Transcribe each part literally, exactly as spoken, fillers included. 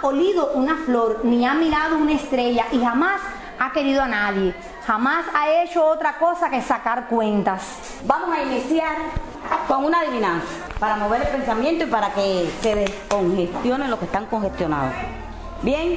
olido una flor, ni ha mirado una estrella y jamás ha querido a nadie. Jamás ha hecho otra cosa que sacar cuentas. Vamos a iniciar con una adivinanza para mover el pensamiento y para que se descongestionen los que están congestionados. Bien.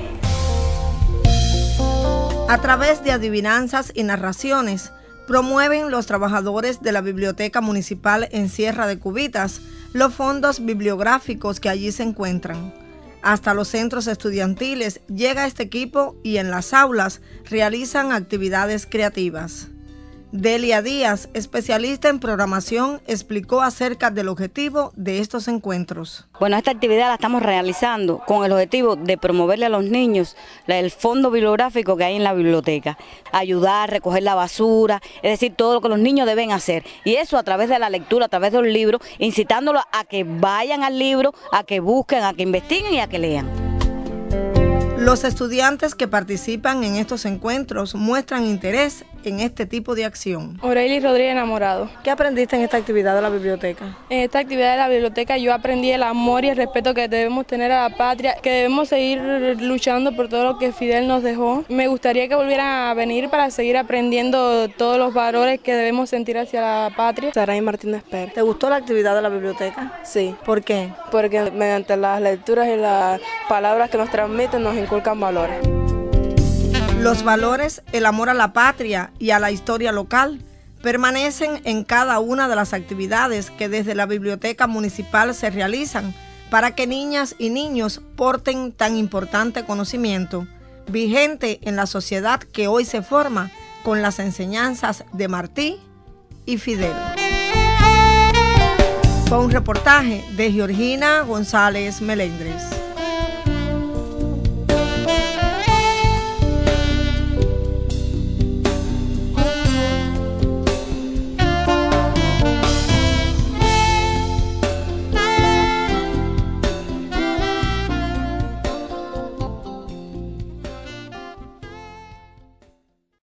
A través de adivinanzas y narraciones, promueven los trabajadores de la Biblioteca Municipal en Sierra de Cubitas los fondos bibliográficos que allí se encuentran. Hasta los centros estudiantiles llega este equipo y en las aulas realizan actividades creativas. Delia Díaz, especialista en programación, explicó acerca del objetivo de estos encuentros. Bueno, esta actividad la estamos realizando con el objetivo de promoverle a los niños el fondo bibliográfico que hay en la biblioteca, ayudar a recoger la basura, es decir, todo lo que los niños deben hacer. Y eso a través de la lectura, a través de los libros, incitándolos a que vayan al libro, a que busquen, a que investiguen y a que lean. Los estudiantes que participan en estos encuentros muestran interés en este tipo de acción. Aureli Rodríguez Enamorado. ¿Qué aprendiste en esta actividad de la biblioteca? En esta actividad de la biblioteca yo aprendí el amor y el respeto que debemos tener a la patria, que debemos seguir luchando por todo lo que Fidel nos dejó. Me gustaría que volvieran a venir para seguir aprendiendo todos los valores que debemos sentir hacia la patria. Saray Martínez Pérez. ¿Te gustó la actividad de la biblioteca? Sí. ¿Por qué? Porque mediante las lecturas y las palabras que nos transmiten nos inculcan valores. Los valores, el amor a la patria y a la historia local permanecen en cada una de las actividades que desde la Biblioteca Municipal se realizan para que niñas y niños porten tan importante conocimiento, vigente en la sociedad que hoy se forma con las enseñanzas de Martí y Fidel. Fue un reportaje de Georgina González Melendres.